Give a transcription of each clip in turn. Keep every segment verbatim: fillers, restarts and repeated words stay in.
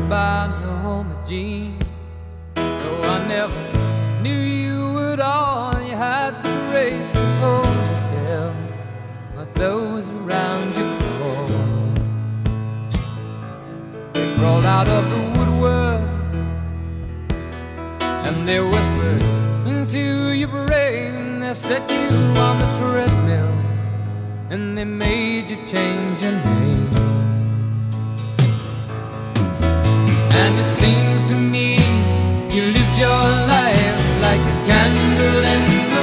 Goodbye, Norma Jean. No, I never knew you at all. You had the grace to hold yourself while those around you crawled. They crawled out of the woodwork and they whispered into your brain. They set you on the treadmill and they made you change your name. And it seems to me you lived your life like a candle in the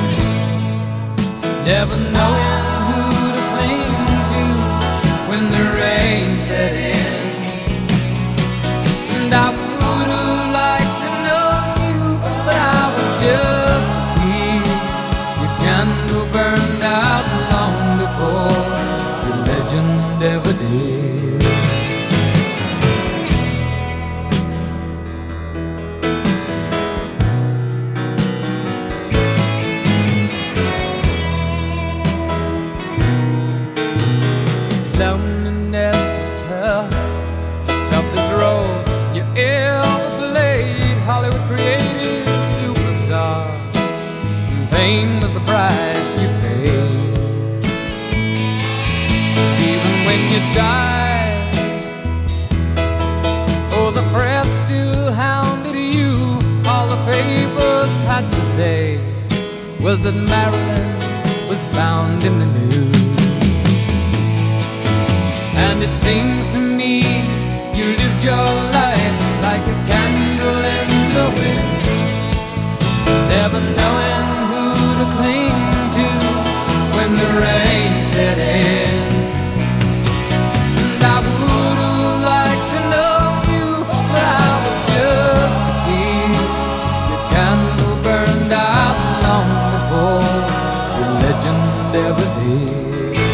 wind, never knowing who to cling to when the rain set in. And I would have liked to know you, but I was just a kid. Your candle burned out long before your legend ever did. Loneliness was tough, the toughest role you ever played. Hollywood created a superstar, and pain was the price you paid. Even when you died, oh, the press still hounded you. All the papers had to say was that Marilyn was found in the news. And it seems to me you lived your life like a candle in the wind, never knowing who to cling to when the rain set in. And I would have liked to know you, but I was just a kid. Your candle burned out long before your legend ever did.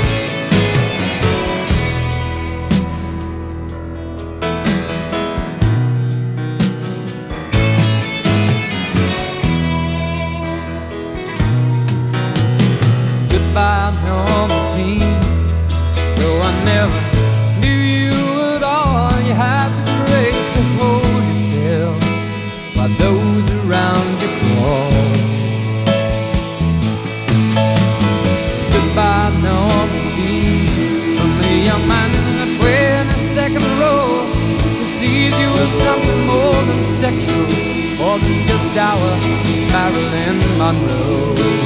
Goodbye, Norma Jean. Though I never knew you at all, you had the grace to hold yourself while those around you crawled. Goodbye, Norma Jean. From the young man in the twenty-second row who sees you as something more than sexual, more than just our Marilyn Monroe.